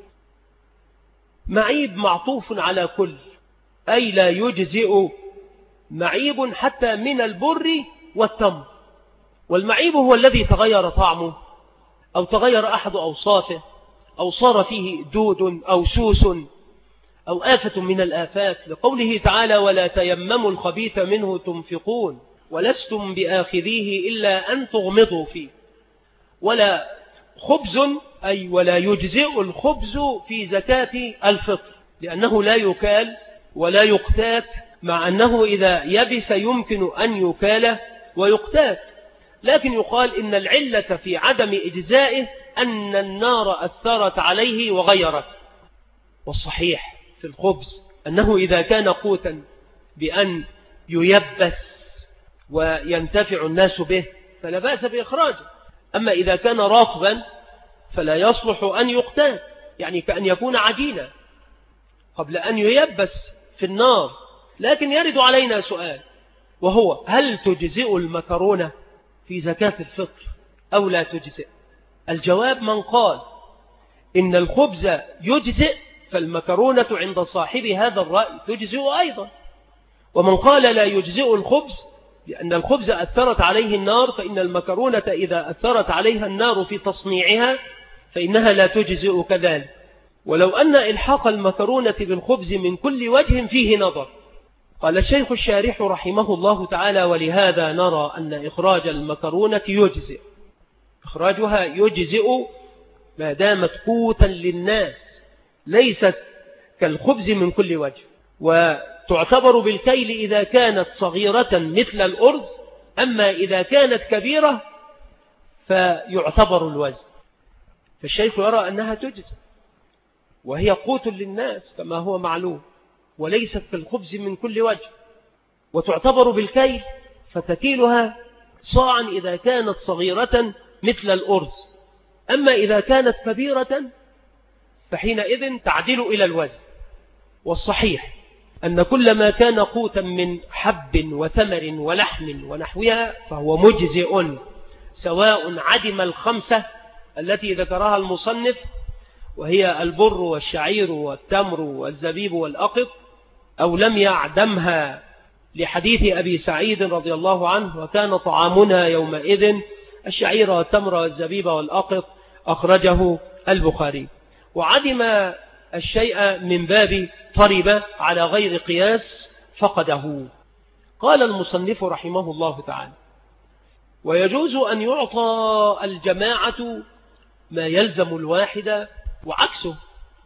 معيب معطوف على كل، أي لا يجزئ معيب حتى من البر والتمر. والمعيب هو الذي تغير طعمه أو تغير أحد أوصافه أو صار فيه دود أو سوس أو آفة من الآفات، لقوله تعالى ولا تيمموا الخبيث منه تنفقون ولستم بآخذيه إلا أن تغمضوا فيه. ولا خبز أي ولا يجزئ الخبز في زكاة الفطر، لأنه لا يكال ولا يقتات، مع أنه إذا يبس يمكن أن يكال ويقتات. لكن يقال إن العلة في عدم إجزائه أن النار أثرت عليه وغيرت. والصحيح في الخبز أنه إذا كان قوتا بأن ييبس وينتفع الناس به فلا بأس بإخراجه، أما إذا كان رطبا فلا يصلح أن يقتات، يعني كأن يكون عجينا قبل أن ييبس في النار. لكن يرد علينا سؤال، وهو هل تجزئ المكرونة في زكاة الفطر أو لا تجزئ؟ الجواب من قال إن الخبز يجزئ فالمكرونة عند صاحب هذا الرأي تجزئ أيضا، ومن قال لا يجزئ الخبز لأن الخبز أثرت عليه النار، فإن المكرونة إذا أثرت عليها النار في تصنيعها فإنها لا تجزئ كذلك. ولو أن إلحاق المكرونة بالخبز من كل وجه فيه نظر. قال الشيخ الشارح رحمه الله تعالى ولهذا نرى أن إخراج المكرونة يجزئ، إخراجها يجزئ ما دامت قوتا للناس ليست كالخبز من كل وجه، وتعتبر بالكيل إذا كانت صغيرة مثل الأرز، أما إذا كانت كبيرة فيعتبر الوزن. فالشيخ يرى أنها تجزئ وهي قوت للناس كما هو معلوم، وليست كالخبز من كل وجه، وتعتبر بالكيل فتكيلها صاعا إذا كانت صغيرة مثل الأرز، أما إذا كانت كبيرة فحينئذ تعدل إلى الوزن. والصحيح أن كل ما كان قوتا من حب وثمر ولحم ونحوها فهو مجزئ، سواء عدم الخمسة التي ذكرها المصنف وهي البر والشعير والتمر والزبيب والأقط، أو لم يعدمها، لحديث أبي سعيد رضي الله عنه وكان طعامنا يومئذ الشعير والتمر والزبيب والأقط، أخرجه البخاري. وعدم الشيء من باب طرب على غير قياس فقده. قال المصنف رحمه الله تعالى ويجوز أن يعطى الجماعة ما يلزم الواحد وعكسه.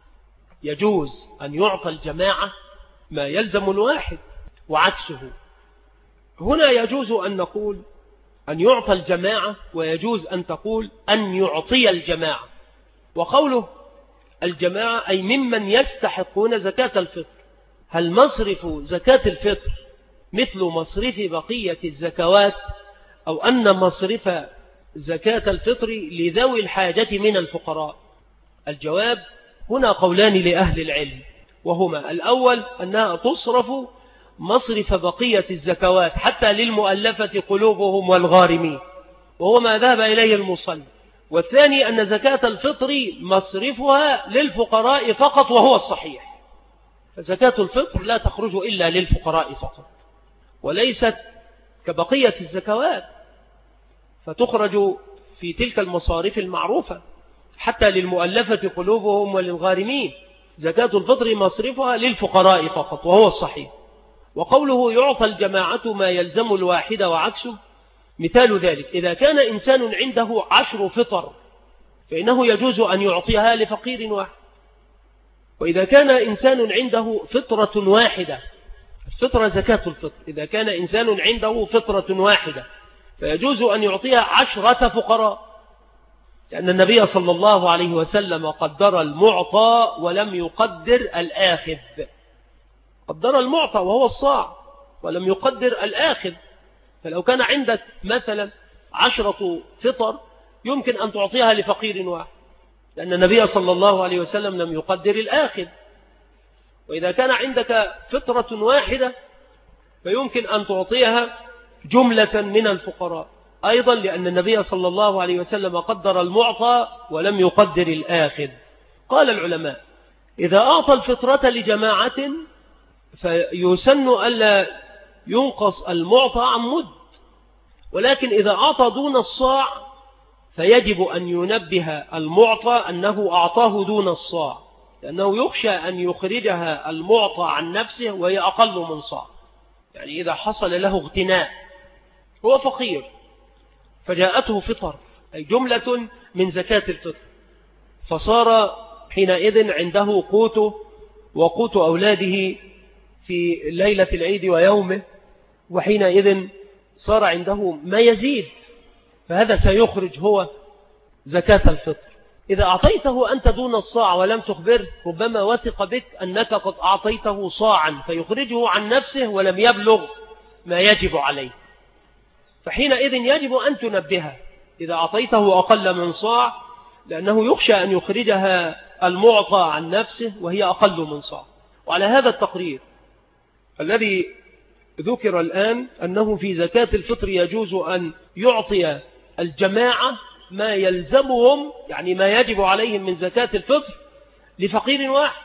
يجوز أن يعطى الجماعة ما يلزم الواحد وعكسه. هنا يجوز أن نقول أن يعطى الجماعة، ويجوز أن تقول أن يعطي الجماعة. وقوله الجماعة أي ممن يستحقون زكاة الفطر. هل مصرف زكاة الفطر مثل مصرف بقية الزكوات، أو أن مصرف زكاة الفطر لذوي الحاجة من الفقراء؟ الجواب هنا قولان لأهل العلم، وهما الأول أنها تصرف مصرف بقية الزكوات حتى للمؤلفة قلوبهم والغارمين، وهو ما ذهب إليه المصنف. والثاني أن زكاة الفطر مصرفها للفقراء فقط، وهو الصحيح. فزكاة الفطر لا تخرج إلا للفقراء فقط، وليست كبقية الزكوات فتخرج في تلك المصارف المعروفة حتى للمؤلفة قلوبهم وللغارمين. زكاة الفطر مصرفها للفقراء فقط، وهو الصحيح. وقوله يعطى الجماعة ما يلزم الواحد وعكسه، مثال ذلك إذا كان إنسان عنده 10 فطر فإنه يجوز أن يعطيها لفقير واحد. وإذا كان إنسان عنده فطرة واحدة، الفطرة زكاة الفطر، إذا كان إنسان عنده فطرة واحدة فيجوز أن يعطيها 10 فقراء، لأن النبي صلى الله عليه وسلم قدر المعطى ولم يقدر الآخذ. قدر المعطى وهو الصاع ولم يقدر الآخذ. فلو كان عندك مثلا 10 فطر يمكن أن تعطيها لفقير واحد، لأن النبي صلى الله عليه وسلم لم يقدر الآخذ. وإذا كان عندك فطرة واحدة فيمكن أن تعطيها جملة من الفقراء أيضا، لأن النبي صلى الله عليه وسلم قدر المعطى ولم يقدر الآخذ. قال العلماء إذا أعطى الفطرة لجماعة فيسن ألا ينقص المعطى عن مد، ولكن إذا أعطى دون الصاع فيجب أن ينبه المعطى أنه أعطاه دون الصاع، لأنه يخشى أن يخرجها المعطى عن نفسه وهي أقل من صاع. يعني إذا حصل له اغتناء، هو فقير فجاءته فطر أي جملة من زكاة الفطر، فصار حينئذ عنده قوته وقوت أولاده في ليلة العيد ويومه، وحينئذ صار عنده ما يزيد، فهذا سيخرج هو زكاة الفطر. إذا أعطيته أنت دون الصاع ولم تخبره ربما وثق بك أنك قد أعطيته صاعا فيخرجه عن نفسه ولم يبلغ ما يجب عليه، فحينئذ يجب أن تنبهه إذا أعطيته أقل من صاع، لأنه يخشى أن يخرجها المعطى عن نفسه وهي أقل من صاع. وعلى هذا التقرير الذي ذكر الآن أنه في زكاة الفطر يجوز أن يعطي الجماعة ما يلزمهم، يعني ما يجب عليهم من زكاة الفطر لفقير واحد،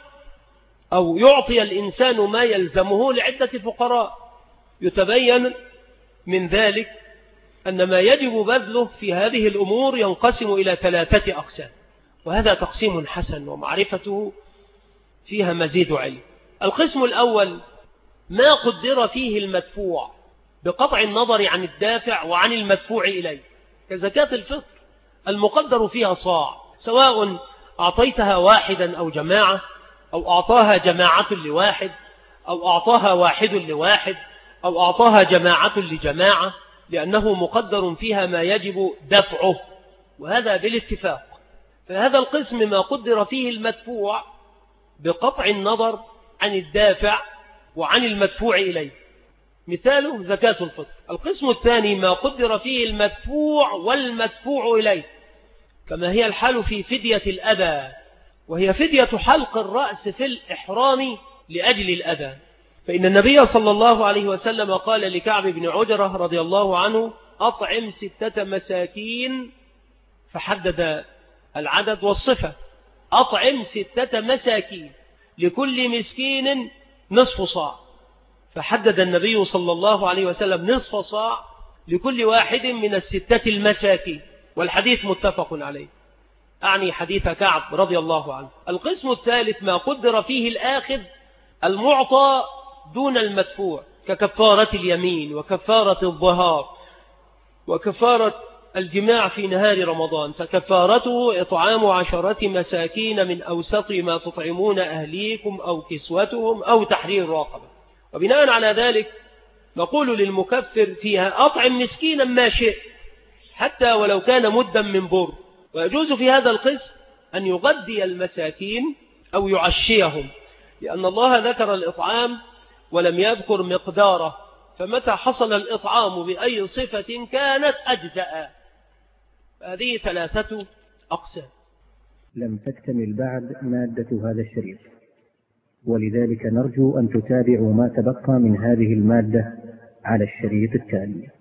أو يعطي الإنسان ما يلزمه لعدة فقراء. يتبين من ذلك أن ما يجب بذله في هذه الأمور ينقسم إلى 3 أقسام، وهذا تقسيم حسن ومعرفته فيها مزيد علم. القسم الأول ما قدر فيه المدفوع بقطع النظر عن الدافع وعن المدفوع إليه، كزكاة الفطر المقدر فيها صاع، سواء أعطيتها واحدا أو جماعة، أو أعطاها جماعة لواحد، أو أعطاها واحد لواحد، أو أعطاها جماعة لجماعة، لأنه مقدر فيها ما يجب دفعه، وهذا بالاتفاق. فهذا القسم ما قدر فيه المدفوع بقطع النظر عن الدافع وعن المدفوع إليه، مثاله زكاة الفطر. القسم الثاني ما قدر فيه المدفوع والمدفوع إليه، كما هي الحال في فدية الأذى، وهي فدية حلق الرأس في الإحرام لأجل الأذى. فإن النبي صلى الله عليه وسلم قال لكعب بن عجرة رضي الله عنه أطعم 6 مساكين، فحدد العدد والصفة، أطعم 6 مساكين لكل مسكين نصف صاع، فحدد النبي صلى الله عليه وسلم نصف صاع لكل واحد من 6 المساكين، والحديث متفق عليه، أعني حديث كعب رضي الله عنه. القسم الثالث ما قدر فيه الآخذ المعطى دون المدفوع، ككفارة اليمين وكفارة الظهار وكفارة الجماع في نهار رمضان فكفارته إطعام 10 مساكين من أوسط ما تطعمون أهليكم أو كسوتهم أو تحرير رقبة. وبناء على ذلك نقول للمكفر فيها أطعم مسكينا ما شئت حتى ولو كان مدا من بر. ويجوز في هذا القسم أن يغدي المساكين أو يعشيهم، لأن الله ذكر الإطعام ولم يذكر مقداره، فمتى حصل الإطعام بأي صفة كانت أجزاء. هذه 3 أقسام. لم تكتمل بعد مادة هذا الشريط، ولذلك نرجو أن تتابعوا ما تبقى من هذه المادة على الشريط التالي.